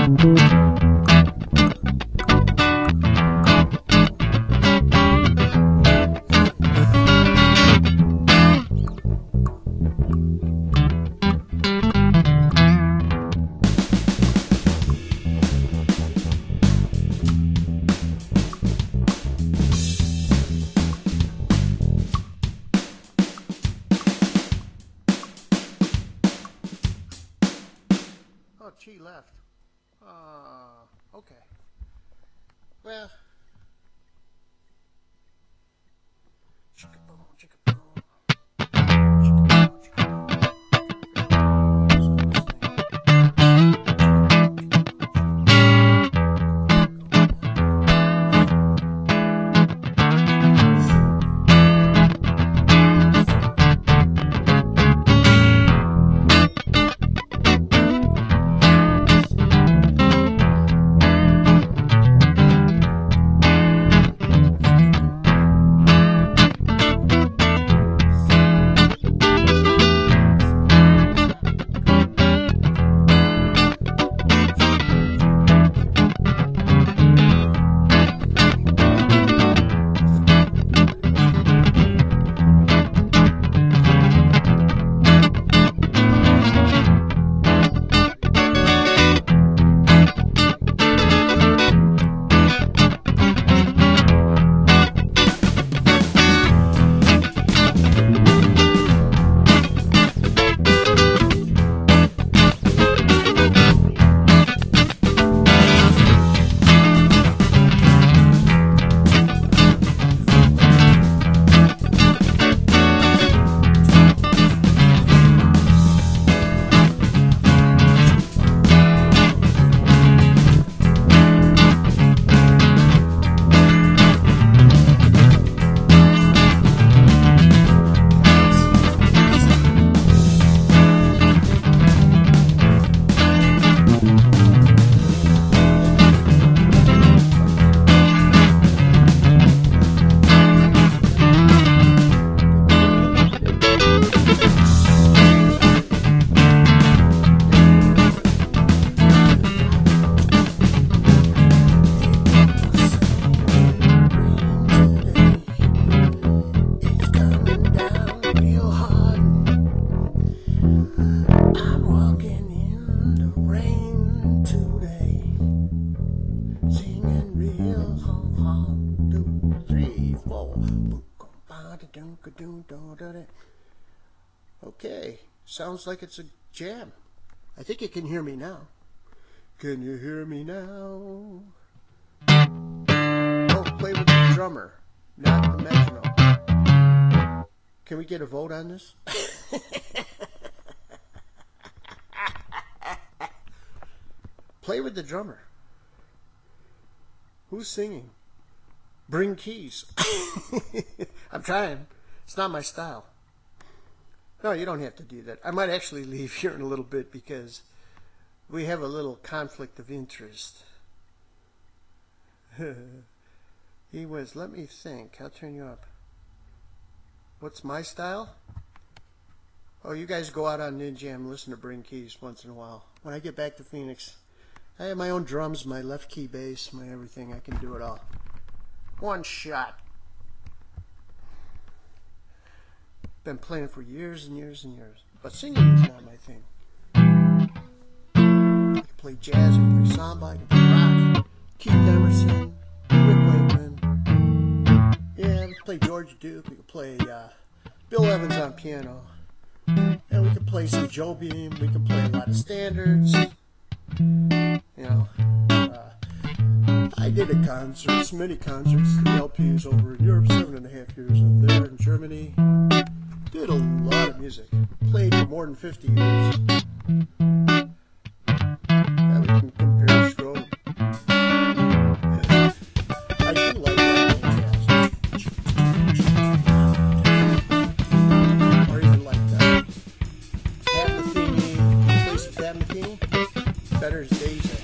Oh, she left. Okay. Well. Chicka-boom, chicka-boom. Chicka-boom, chicka-boom. Okay, sounds like it's a jam. I think you can hear me now. Can you hear me now? Oh, play with the drummer, not the metronome. Can we get a vote on this? Play with the drummer. Who's singing? Bring keys. I'm trying. It's not my style. No, you don't have to do that. I might actually leave here in a little bit because we have a little conflict of interest. He was, let me think. I'll turn you up. What's my style? Oh, you guys go out on Ninja and listen to Bring Keys once in a while. When I get back to Phoenix, I have my own drums, my left key bass, my everything. I can do it all. One shot. Been playing for years and years and years. But singing is not my thing. I can play jazz, I can play samba, I can play rock. Keith Emerson, Rick Wakeman. Yeah, we can play George Duke. We can play Bill Evans on piano. And we can play some Joe Beam. We can play a lot of standards. You know, I did a concert, many concerts, 3 LPs over in Europe, 7.5 years over there in Germany. Did a lot of music. Played for more than 50 years. Yeah, we can compare Strobe. Yeah. I do like jazz. Or even like that. Pat Metheny. Play some Pat Metheny. Better days ahead.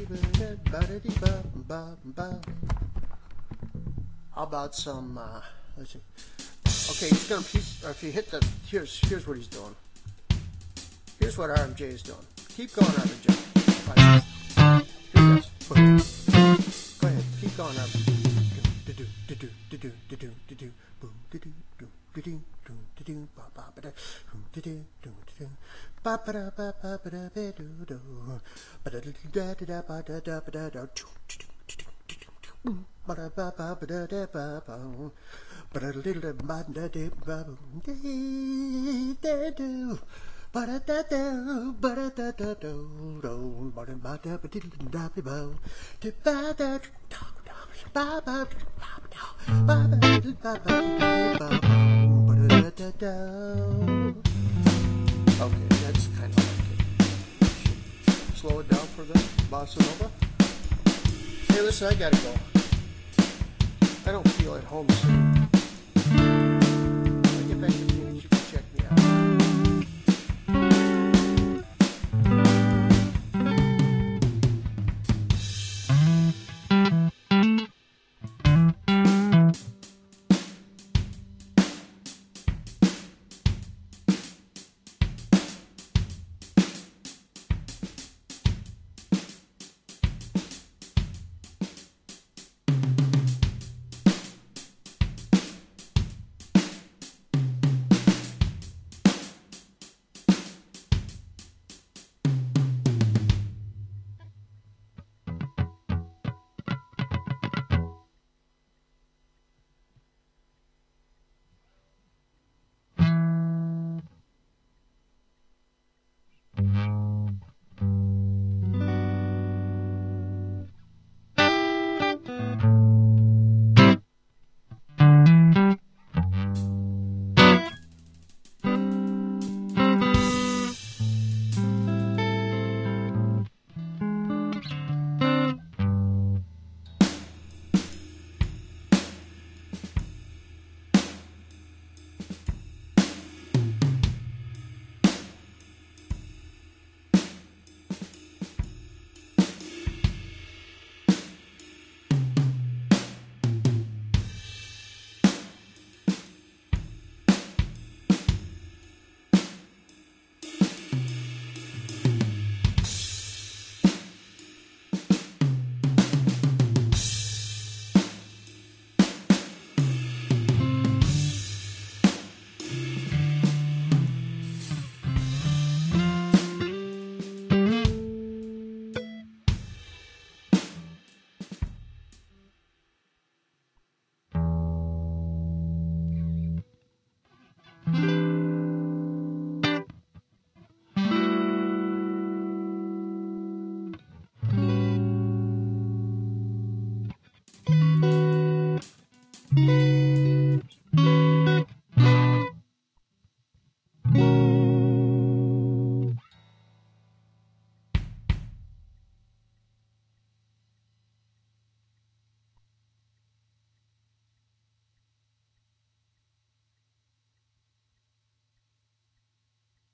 How about some let's see. Okay, if you hit the, here's what he's doing. Here's what RMJ is doing. Keep going, RMJ. Here he goes. Go ahead, keep going, RMJ. Okay, that's kind of like it. Slow it down for the bossa nova. Hey, listen, I gotta go. I don't feel at home soon. When I get back to Phoenix, you can check me out.